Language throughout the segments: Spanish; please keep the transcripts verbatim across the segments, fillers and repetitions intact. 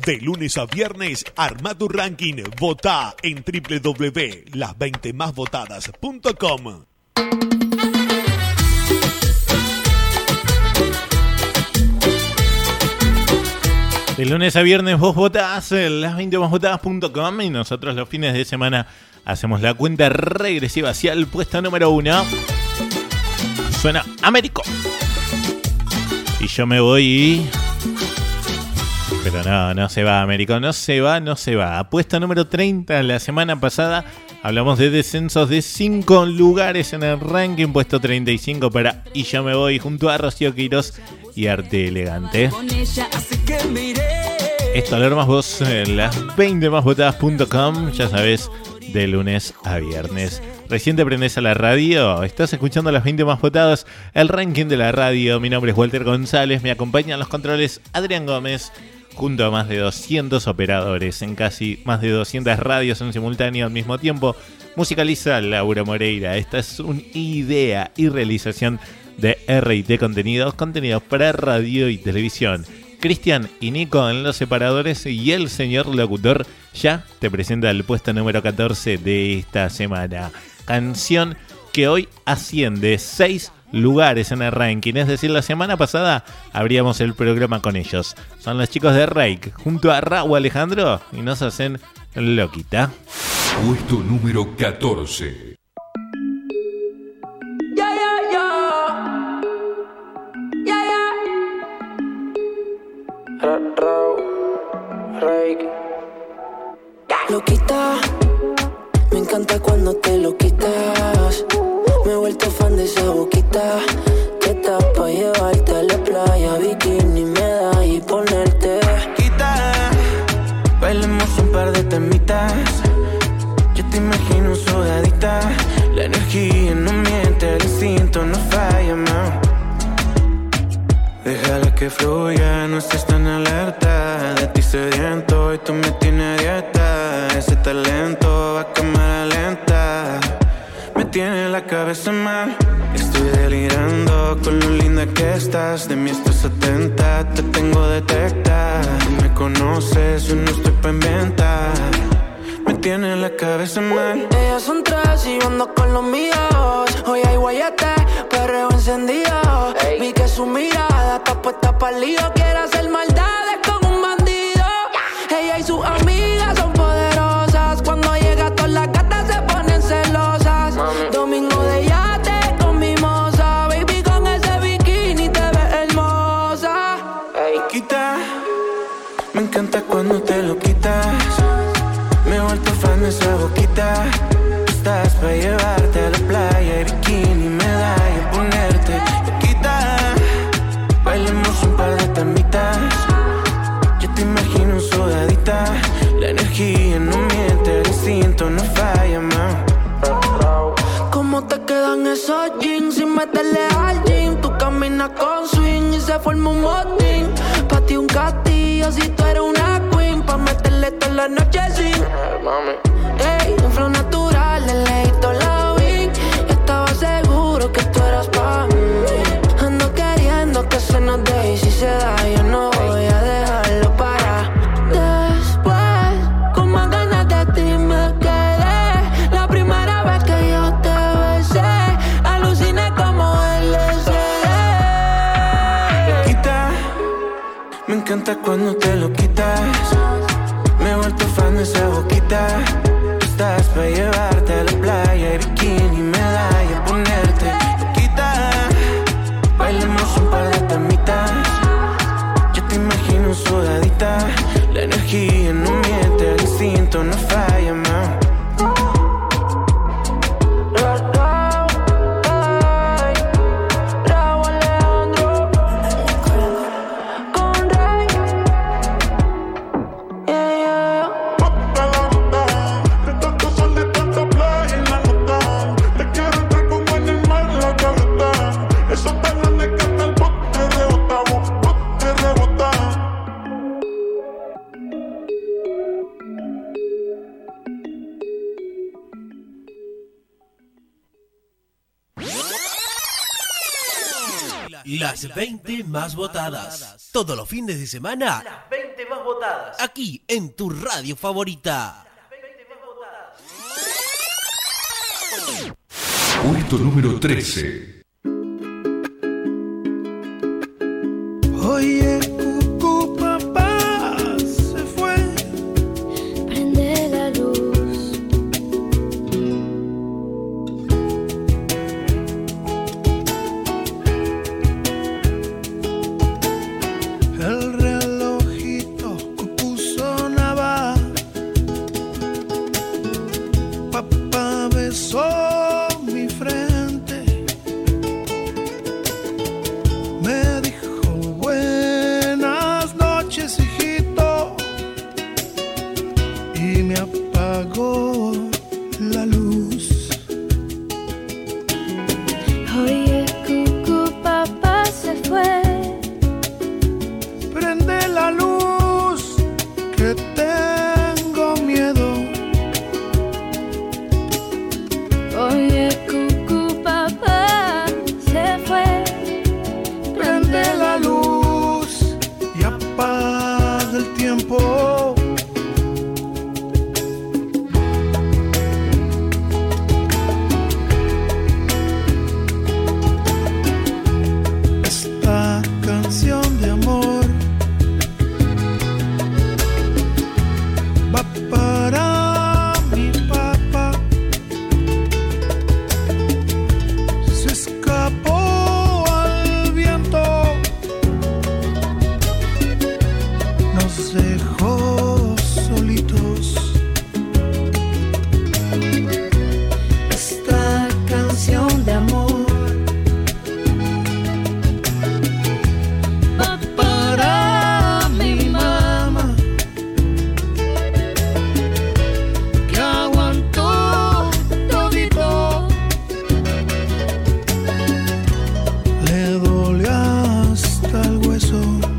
De lunes a viernes, arma tu ranking. Vota en doble u doble u doble u punto las veinte más votadas punto com. De lunes a viernes vos votás en las veinte más votadas punto com y nosotros los fines de semana hacemos la cuenta regresiva hacia el puesto número uno. Suena Américo. Y yo me voy... Pero no, no se va Américo, no se va, no se va. Puesto número treinta, la semana pasada hablamos de descensos de cinco lugares en el ranking. Puesto treinta y cinco para Y yo me voy junto a Rocío Queiroz y Arte Elegante. Esto lo armas vos en las veinte más votadas punto com, ya sabes, de lunes a viernes. Recién te prendés a la radio, estás escuchando las veinte más votadas, el ranking de la radio. Mi nombre es Walter González, me acompañan los controles Adrián Gómez, junto a más de doscientos operadores en casi más de doscientas radios en simultáneo al mismo tiempo. Musicaliza Laura Moreira. Esta es una idea y realización de R y T Contenidos, contenidos para radio y televisión. Cristian y Nico en los separadores y el señor locutor ya te presenta el puesto número catorce de esta semana. Canción que hoy asciende seis lugares en el ranking, es decir, la semana pasada abríamos el programa con ellos. Son los chicos de Rake junto a Raúl Alejandro y nos hacen Loquita. Puesto número catorce. Yeah, yeah, yeah. Yeah, yeah. Raúl, Rake. Loquita, me encanta cuando te lo quitas. Me he vuelto fan de esa boquita. Te tapa llevarte a la playa, bikini, medalla y ponerte. Quita, bailemos un par de temitas. Yo te imagino sudadita. La energía no miente, el instinto no falla, man. Déjala que fluya, no estés tan alerta. De ti sediento y tú me tienes dieta. Ese talento va a cámara lenta. Me tiene la cabeza mal. Estoy delirando con lo linda que estás. De mí estás atenta, te tengo detecta. Me conoces, yo no estoy pa' inventar. Me tiene la cabeza mal. Ellas son tres y yo ando con los míos. Hoy hay guayate, perreo encendido. Ey. Vi que su mirada está puesta pa'l lío. Quiere hacer maldades con un bandido. Yeah. Ella y sus amigas son poderosas. Cuando llega todas las gatas se ponen celosas. Mami. Domingo de yate con mimosa. Baby, con ese bikini te ves hermosa. Ey. Quita, me encanta cuando te lo quitas. Me he vuelto fan de esa boquita. Estás pa' llevarte a la playa y bikini, medalla, ponerte loquita. Bailemos un par de tamitas. Yo te imagino sudadita. La energía no miente, el instinto no falla, man. ¿Cómo te quedan esos jeans sin meterle al gym? Tú caminas con swing y se forma un motín. Pa' ti un castillo si tú eres una queen. Pa' meterle toda la noche sin ey, un flow natural, le leí toda la week. Estaba seguro que tú eras pa' mí. Ando queriendo que se nos dé y si se da yo no voy a dejarlo para después. Con más ganas de ti me quedé. La primera vez que yo te besé, aluciné como L S D. Quita, me encanta cuando te lo quitas. Me he vuelto fan de esa boquita. Estás pa' llevarte a la playa y bikini, medalla, ponerte loquita. Bailemos un par de tamitas. Yo te imagino sudadita. La energía no miente, el instinto no falla, man. Las veinte más votadas. Todos los fines de semana. Las veinte más más votadas. Aquí en tu radio favorita. Puesto número trece. Oye, cucú, papá se fue. Prende la luz. El relojito cucú sonaba. Papá besó mi frente. Me dijo buenas noches, hijito, y me apagó la luz. Oye, cucú, papá se fue. Prende la luz, que tengo miedo. Oye, cucú, papá se fue. Prende la luz y apaga el tiempo. Esta canción de amor va para mi papá. Se escapó al viento, nos dejó solitos. Esta canción de amor va para mi mamá, que aguantó todito. Le dolió hasta el hueso.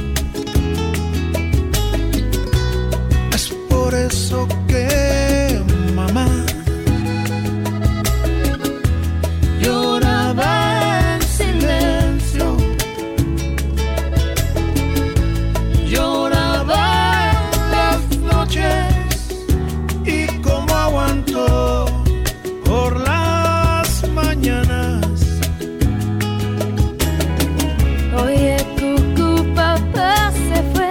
Es por eso que mamá lloraba en silencio. Lloraba en las noches. Y como aguantó por las mañanas. Oye, cucú, papá se fue.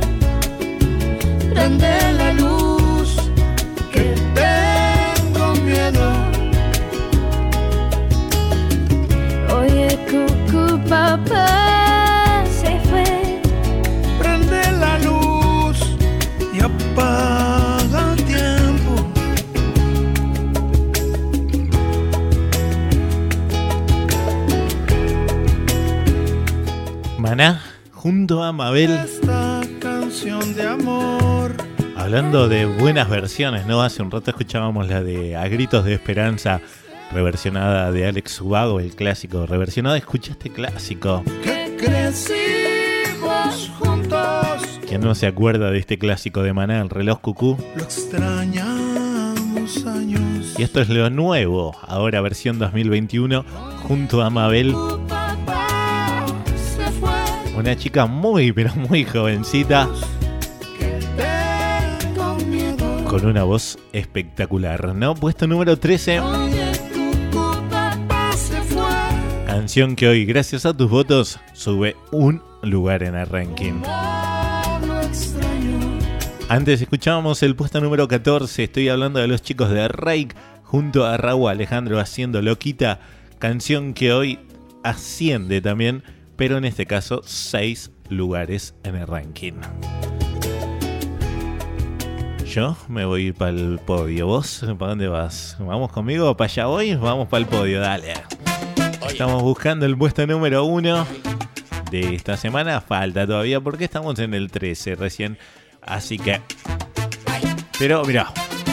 Prende la luz, Que tengo miedo. oye, cucú, papá se fue. Prende la luz y apaga el tiempo. Maná junto a Mabel. Esta canción de amor Hablando de buenas versiones, ¿no? Hace un rato escuchábamos la de A Gritos de Esperanza, reversionada de Alex Ubago, el clásico. Reversionada, escucha este clásico. que crecimos juntos. ¿Quién no se acuerda de este clásico de Maná, El reloj cucú? Lo extrañamos años. Y esto es lo nuevo, ahora versión dos mil veintiuno, junto a Mabel. Papá se fue. Una chica muy, pero muy jovencita, Que tengo miedo. con una voz espectacular, ¿no? Puesto número trece, Oye, cucú, papá se fue. canción que hoy, gracias a tus votos, sube un lugar en el ranking. Lo extraño. Antes escuchábamos el puesto número catorce, estoy hablando de los chicos de Reik, junto a Raúl Alejandro haciendo Loquita, canción que hoy asciende también, pero en este caso seis lugares en el ranking. Yo me voy a ir para el podio. ¿Vos para dónde vas? ¿Vamos conmigo? ¿Para allá voy? Vamos para el podio, dale. Estamos buscando el puesto número uno de esta semana. Falta todavía porque estamos en el trece recién. Así que... Pero mirá,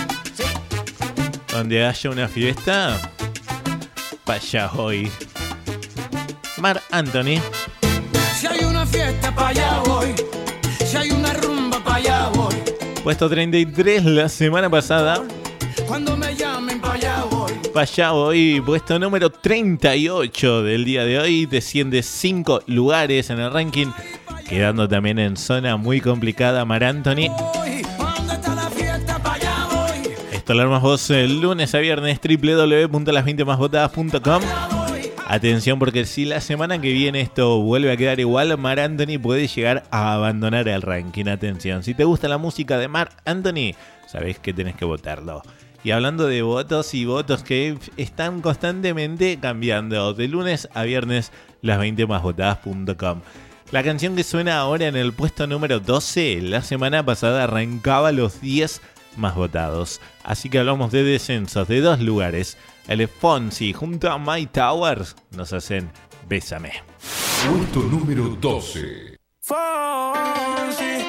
donde haya una fiesta, para allá voy. Mar Anthony. Si hay una fiesta, pa' allá voy. Si hay una rumba, pa' allá voy. Puesto treinta y tres la semana pasada. Cuando me llamen, pa' allá voy. Vaya voy, puesto número treinta y ocho del día de hoy, desciende cinco lugares en el ranking, quedando también en zona muy complicada Mar Anthony. Esto lo armas vos el lunes a viernes, doble u doble u doble u punto las veinte más votadas punto com. Atención, porque si la semana que viene esto vuelve a quedar igual, Mar Anthony puede llegar a abandonar el ranking. Atención, si te gusta la música de Mar Anthony, sabés que tenés que votarlo. Y hablando de votos y votos que están constantemente cambiando, de lunes a viernes, las veinte más votadas punto com. La canción que suena ahora en el puesto número doce, la semana pasada arrancaba los diez más votados. Así que hablamos de descensos de dos lugares. El Fonsi junto a My Towers nos hacen Bésame. Puesto número doce. Fonsi.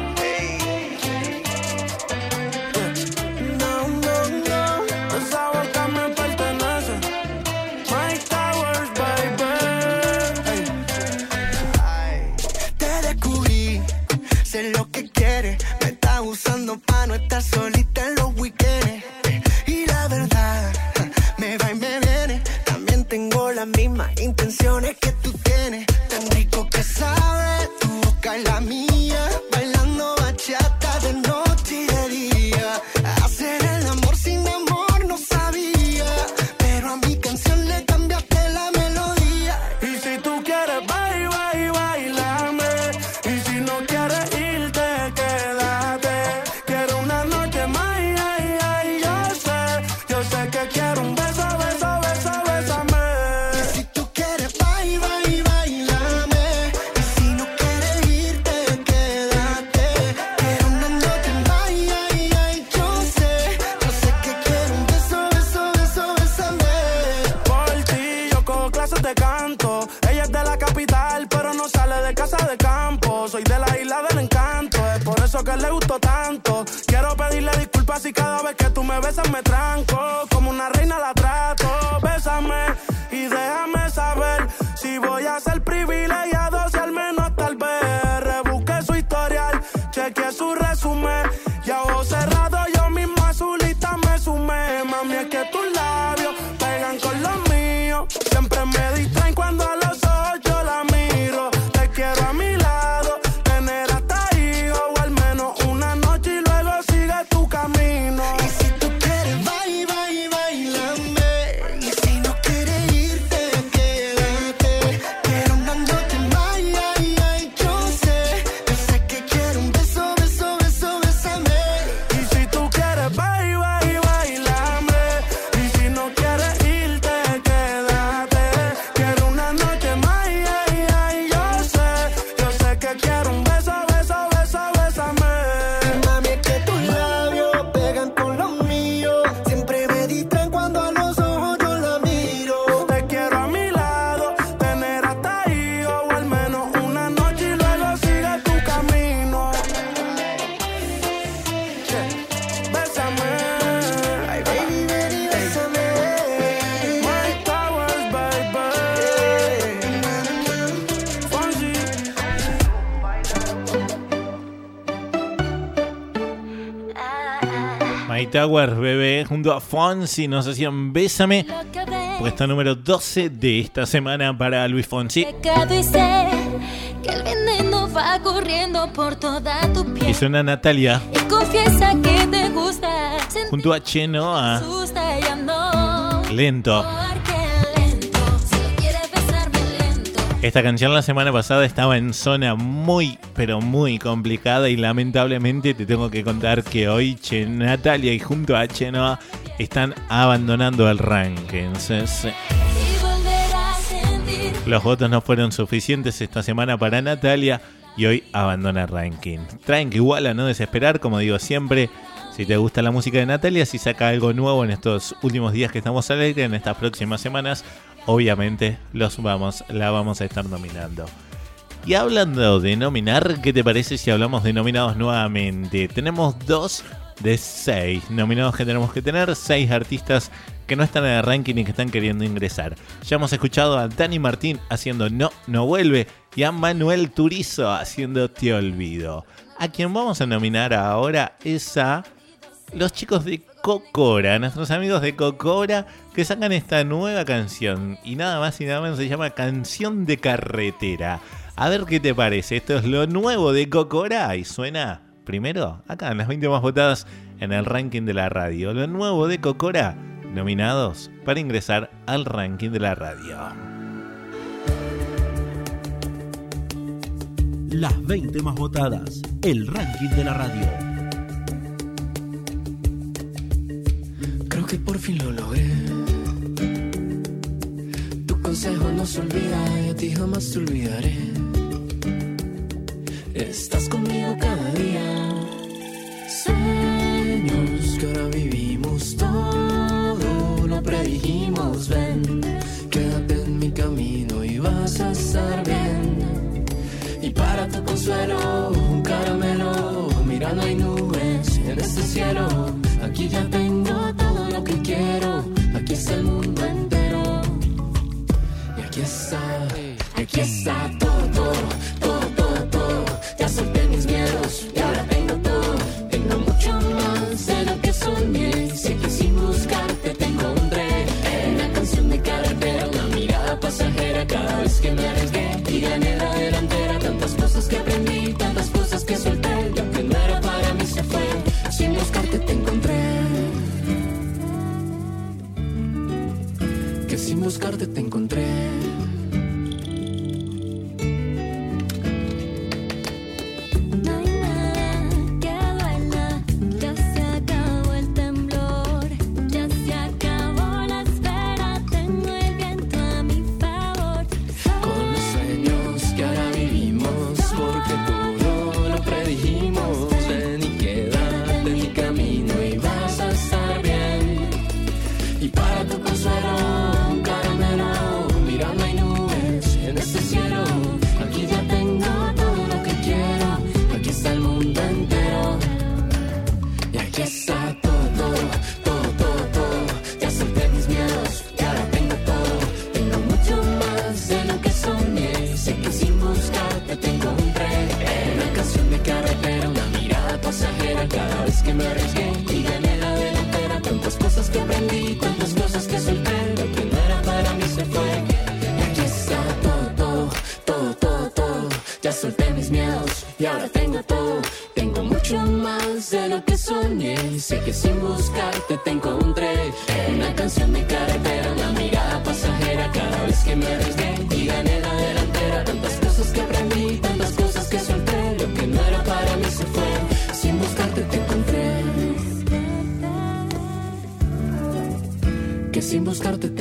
No, no, no. Esa boca me pertenece. My Towers, baby. Ay. Te descubrí. Sé lo que quieres. Me estás usando pa' no estar solita en los weekends. Y la verdad, me va y me viene. También tengo las mismas intenciones que tú tienes. Tan rico que sabe tu boca y la mía. Bailando bachata de noche y de día. Hacer el amor sin amor no sabía. Pero a mi canción le cambiaste la melodía. Y si tú quieres bailar, bailar, bailame. Y si no quieres irte, quédate. Quiero una noche más, ay, ay, yo sé. Yo sé que quiero un beso, beso, beso, bésame. Y si tú quieres bailar, bailar, bailame. Y si no quieres irte, quédate. Quiero una noche más, ay, ay, yo sé. Yo sé que quiero un beso, beso, beso, bésame. Por ti yo cojo clases de canto. Ella es de la capital, pero no sale de casa de campo. Soy de la isla del encanto, es por eso que le gustó tanto. Quiero pedirle disculpas si cada vez que tú me besas me tranco. Como una reina la trato. Bésame y déjame saber si voy a ser privilegiado, si al menos tal vez rebusqué su historial, chequeé su resumen y a ojos cerrados yo mismo a su lista me sumé. Mami, es que tus labios pegan con los míos, siempre me distraen cuando a los ojos yo la miro. Te quiero a mi lado, tener hasta hijos o al menos una noche y luego sigue tu camino. Y si tú quieres bailar, bailar, bailame. Y si no quieres irte, quédate. Quiero una noche más, ay, ay, yo sé. Yo sé que quiero un beso, beso, beso, bésame. Y si tú quieres bailar, bailar, bailame. Y si no quieres irte, quédate. Quiero una noche más, ay, ay, yo sé. Yo sé que quiero un beso, beso, beso, bésame. Mami, es que tus labios pegan con los míos. Siempre me distraen cuando a los ojos yo la miro. Te quiero a mi lado, tener hasta hijos o al menos una noche y luego sigue tu camino. Bésame, ay baby, baby, bésame. My Towers, baby. Fonsi. My Towers, bebé, junto a Fonsi nos hacían Bésame. Puesto número doce de esta semana para Luis Fonsi. Pecado y sé que el veneno va corriendo por toda tu Y piel. suena Natalia Y confiesa que te gusta. junto a Chenoa. Asusta ya no. Lento. Porque lento. Si lo quieres besarme lento. Esta canción la semana pasada estaba en zona muy, pero muy complicada y lamentablemente te tengo que contar que hoy Che Natalia y junto a Chenoa están abandonando el ranking. Sí, sí. Y volver a sentir. Los votos no fueron suficientes esta semana para Natalia y hoy abandona el ranking. Traen que igual a no desesperar, como digo siempre. Si te gusta la música de Natalia, si saca algo nuevo en estos últimos días que estamos al aire, en estas próximas semanas, obviamente los vamos, la vamos a estar nominando. Y hablando de nominar, ¿qué te parece si hablamos de nominados nuevamente? Tenemos dos de seis nominados que tenemos que tener, seis artistas que no están en el ranking y que están queriendo ingresar. Ya hemos escuchado a Dani Martín haciendo No, No Vuelve y a Manuel Turizo haciendo Te Olvido. A quien vamos a nominar ahora es a los chicos de Cocora, nuestros amigos de Cocora, que sacan esta nueva canción. Y nada más y nada menos se llama Canción de Carretera. A ver qué te parece. Esto es lo nuevo de Cocora y suena primero acá en las veinte más votadas en el ranking de la radio. Lo nuevo de Cocora, nominados para ingresar al ranking de la radio. Las veinte más votadas, el ranking de la radio. Creo que por fin lo logré. Tu consejo no se olvida y a ti jamás te olvidaré. Estás conmigo cada día. Sueños que ahora vivimos, todo lo predijimos. Ven, quédate en mi camino y vas a estar bien. Y para tu consuelo, un caramelo. Mira, no hay nubes en este cielo. Aquí ya tengo todo lo que quiero. Aquí está el mundo entero. Y aquí está, y aquí está todo, todo, todo, todo, todo. Ya solté mis miedos y ahora tengo todo. Tengo mucho más de lo que soñé. Sé que sin buscarte te encontré. Una canción de carretera, una mirada pasajera. Cada vez que me arriesgué y gané la delantera. Tantas cosas que aprendí, tantas cosas que solté. Lo que no era para mí se fue. Sin buscarte te encontré. Que sin buscarte te encontré. Sé que sin buscarte te encontré. Una canción de carretera, una mirada pasajera. Cada vez que me arriesgué y gané la delantera. Tantas cosas que aprendí, tantas cosas que solté. Lo que no era para mí se fue. Sin buscarte te encontré. Que sin buscarte te